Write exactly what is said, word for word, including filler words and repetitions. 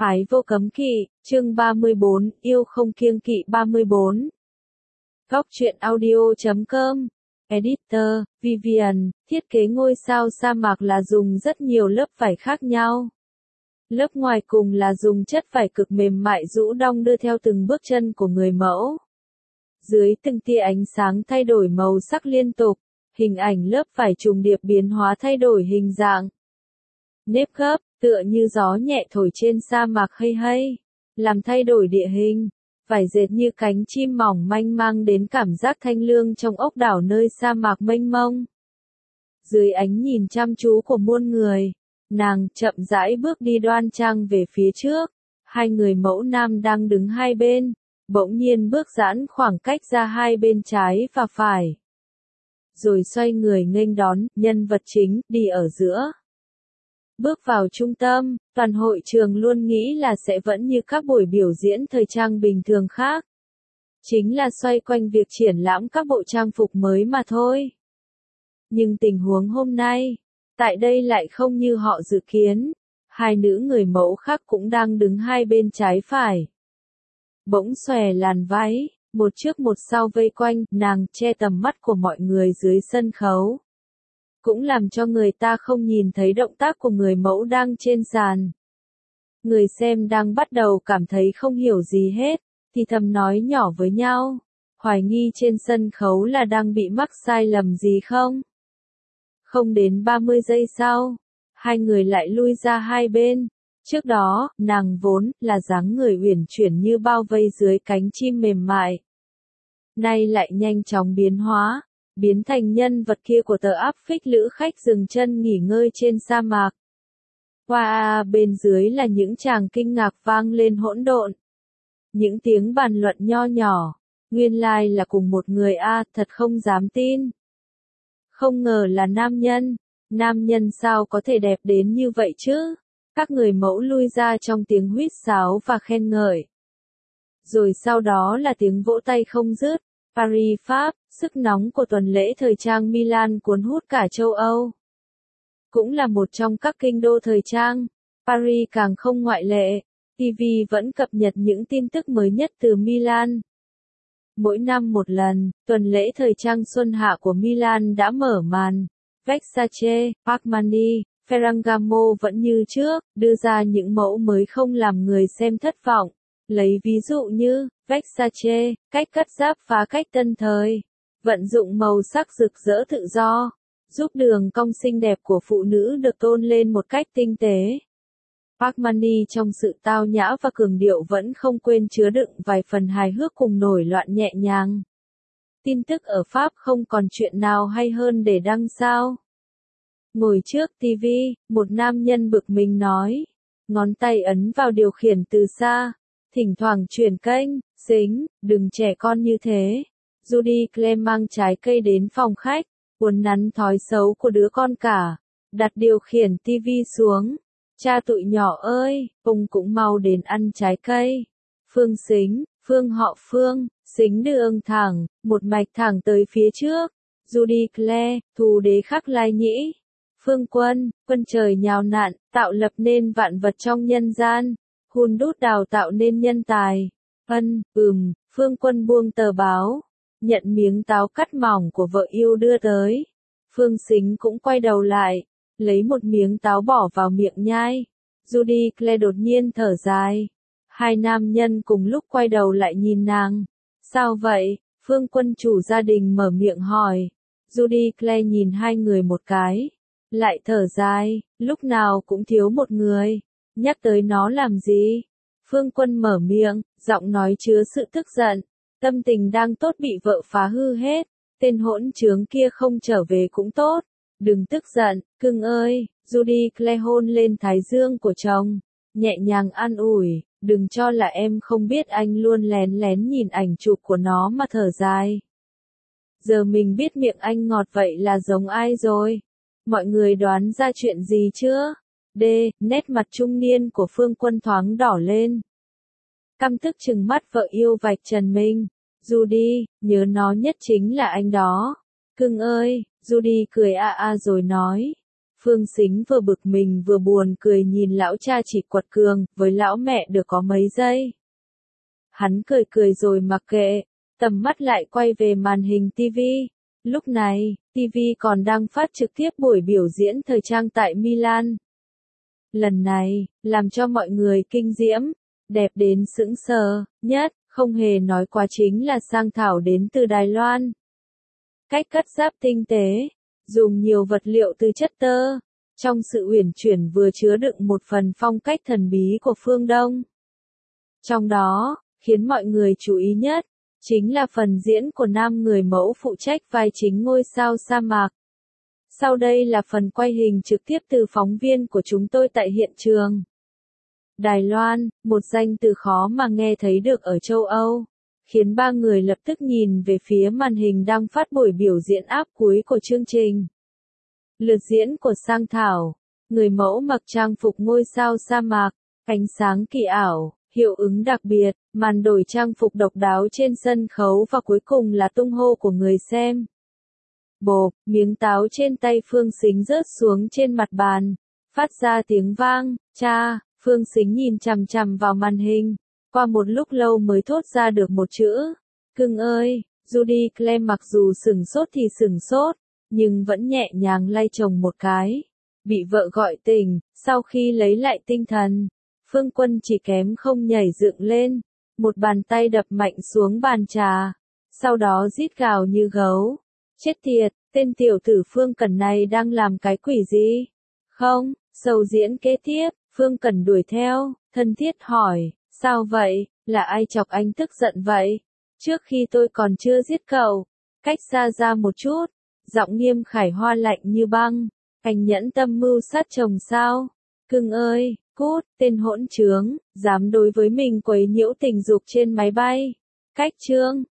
Phái vô cấm kỵ, chương ba mươi bốn, yêu không kiêng kỵ ba mươi bốn. Góc truyện audio.com, Editor, Vivian, thiết kế ngôi sao sa mạc là dùng rất nhiều lớp vải khác nhau. Lớp ngoài cùng là dùng chất vải cực mềm mại rũ đong đưa theo từng bước chân của người mẫu. Dưới từng tia ánh sáng thay đổi màu sắc liên tục, hình ảnh lớp vải trùng điệp biến hóa thay đổi hình dạng. Nếp gấp, tựa như gió nhẹ thổi trên sa mạc hay hay, làm thay đổi địa hình. Vải dệt như cánh chim mỏng manh mang đến cảm giác thanh lương trong ốc đảo nơi sa mạc mênh mông. Dưới ánh nhìn chăm chú của muôn người, nàng chậm rãi bước đi đoan trang về phía trước. Hai người mẫu nam đang đứng hai bên, bỗng nhiên bước giãn khoảng cách ra hai bên trái và phải. Rồi xoay người nghênh đón, nhân vật chính, đi ở giữa. Bước vào trung tâm, toàn hội trường luôn nghĩ là sẽ vẫn như các buổi biểu diễn thời trang bình thường khác. Chính là xoay quanh việc triển lãm các bộ trang phục mới mà thôi. Nhưng tình huống hôm nay, tại đây lại không như họ dự kiến. Hai nữ người mẫu khác cũng đang đứng hai bên trái phải. Bỗng xòe làn váy, một trước một sau vây quanh, nàng che tầm mắt của mọi người dưới sân khấu. Cũng làm cho người ta không nhìn thấy động tác của người mẫu đang trên sàn. Người xem đang bắt đầu cảm thấy không hiểu gì hết, thì thầm nói nhỏ với nhau, hoài nghi trên sân khấu là đang bị mắc sai lầm gì không? Không đến ba mươi giây sau, hai người lại lui ra hai bên. Trước đó, nàng vốn là dáng người uyển chuyển như bao vây dưới cánh chim mềm mại. Nay lại nhanh chóng biến hóa, biến thành nhân vật kia của tờ áp phích lữ khách dừng chân nghỉ ngơi trên sa mạc. Wow, bên dưới là những tràng kinh ngạc vang lên hỗn độn. Những tiếng bàn luận nho nhỏ, nguyên lai là cùng một người a, thật không dám tin. Không ngờ là nam nhân, nam nhân sao có thể đẹp đến như vậy chứ? Các người mẫu lui ra trong tiếng huýt sáo và khen ngợi. Rồi sau đó là tiếng vỗ tay không dứt. Paris, Pháp, sức nóng của tuần lễ thời trang Milan cuốn hút cả châu Âu. Cũng là một trong các kinh đô thời trang, Paris càng không ngoại lệ. ti vi vẫn cập nhật những tin tức mới nhất từ Milan. Mỗi năm một lần, tuần lễ thời trang xuân hạ của Milan đã mở màn. Versace, Armani, Ferragamo vẫn như trước, đưa ra những mẫu mới không làm người xem thất vọng. Lấy ví dụ như, Versace, cách cắt giáp phá cách tân thời, vận dụng màu sắc rực rỡ tự do, giúp đường cong xinh đẹp của phụ nữ được tôn lên một cách tinh tế. Armani trong sự tao nhã và cường điệu vẫn không quên chứa đựng vài phần hài hước cùng nổi loạn nhẹ nhàng. Tin tức ở Pháp không còn chuyện nào hay hơn để đăng sao. Ngồi trước ti vi, một nam nhân bực mình nói, ngón tay ấn vào điều khiển từ xa. Thỉnh thoảng chuyển kênh, xính, đừng trẻ con như thế. Judy Clem mang trái cây đến phòng khách, uốn nắn thói xấu của đứa con cả. Đặt điều khiển ti vi xuống. Cha tụi nhỏ ơi, ông cũng mau đến ăn trái cây. Phương xính, Phương họ Phương, xính đường thẳng, một mạch thẳng tới phía trước. Judy Clem, thù đế khắc lai nhĩ. Phương Quân, quân trời nhào nạn, tạo lập nên vạn vật trong nhân gian. Hun đút đào tạo nên nhân tài. Ân, ừm, Phương Quân buông tờ báo. Nhận miếng táo cắt mỏng của vợ yêu đưa tới. Phương Sính cũng quay đầu lại. Lấy một miếng táo bỏ vào miệng nhai. Judy Clem đột nhiên thở dài. Hai nam nhân cùng lúc quay đầu lại nhìn nàng. Sao vậy? Phương Quân chủ gia đình mở miệng hỏi. Judy Clem nhìn hai người một cái. Lại thở dài, lúc nào cũng thiếu một người. Nhắc tới nó làm gì? Phương Quân mở miệng, giọng nói chứa sự tức giận. Tâm tình đang tốt bị vợ phá hư hết. Tên hỗn trướng kia không trở về cũng tốt. Đừng tức giận, cưng ơi. Judy Clem hôn lên thái dương của chồng. Nhẹ nhàng an ủi, đừng cho là em không biết anh luôn lén lén nhìn ảnh chụp của nó mà thở dài. Giờ mình biết miệng anh ngọt vậy là giống ai rồi? Mọi người đoán ra chuyện gì chưa? D, nét mặt trung niên của Phương Quân thoáng đỏ lên. Căm tức trừng mắt vợ yêu vạch trần mình. Judy, nhớ nó nhất chính là anh đó. Cưng ơi, Judy cười a a rồi nói. Phương Sính vừa bực mình vừa buồn cười nhìn lão cha chỉ quật cường, với lão mẹ được có mấy giây. Hắn cười cười rồi mặc kệ, tầm mắt lại quay về màn hình tivi. Lúc này, tivi còn đang phát trực tiếp buổi biểu diễn thời trang tại Milan. Lần này, làm cho mọi người kinh diễm, đẹp đến sững sờ, nhất, không hề nói quá chính là Sang Thảo đến từ Đài Loan. Cách cắt giáp tinh tế, dùng nhiều vật liệu từ chất tơ, trong sự uyển chuyển vừa chứa đựng một phần phong cách thần bí của phương Đông. Trong đó, khiến mọi người chú ý nhất, chính là phần diễn của nam người mẫu phụ trách vai chính ngôi sao sa mạc. Sau đây là phần quay hình trực tiếp từ phóng viên của chúng tôi tại hiện trường. Đài Loan, một danh từ khó mà nghe thấy được ở châu Âu, khiến ba người lập tức nhìn về phía màn hình đang phát buổi biểu diễn áp cuối của chương trình. Lượt diễn của Sang Thảo, người mẫu mặc trang phục ngôi sao sa mạc, ánh sáng kỳ ảo, hiệu ứng đặc biệt, màn đổi trang phục độc đáo trên sân khấu và cuối cùng là tung hô của người xem. Bộp, miếng táo trên tay Phương Sính rớt xuống trên mặt bàn, phát ra tiếng vang, cha, Phương Sính nhìn chằm chằm vào màn hình, qua một lúc lâu mới thốt ra được một chữ, cưng ơi. Judy Clem mặc dù sửng sốt thì sửng sốt, nhưng vẫn nhẹ nhàng lay chồng một cái. Bị vợ gọi tỉnh, sau khi lấy lại tinh thần, Phương Quân chỉ kém không nhảy dựng lên, một bàn tay đập mạnh xuống bàn trà, sau đó rít gào như gấu. Chết tiệt, tên tiểu tử Phương Cẩn này đang làm cái quỷ gì? Không, sầu diễn kế tiếp, Phương Cẩn đuổi theo, thân thiết hỏi, sao vậy, là ai chọc anh tức giận vậy? Trước khi tôi còn chưa giết cậu, cách xa ra một chút, giọng Nghiêm Khải Hoa lạnh như băng, anh nhẫn tâm mưu sát chồng sao? Cưng ơi, cút, tên hỗn trướng, dám đối với mình quấy nhiễu tình dục trên máy bay. Cách chương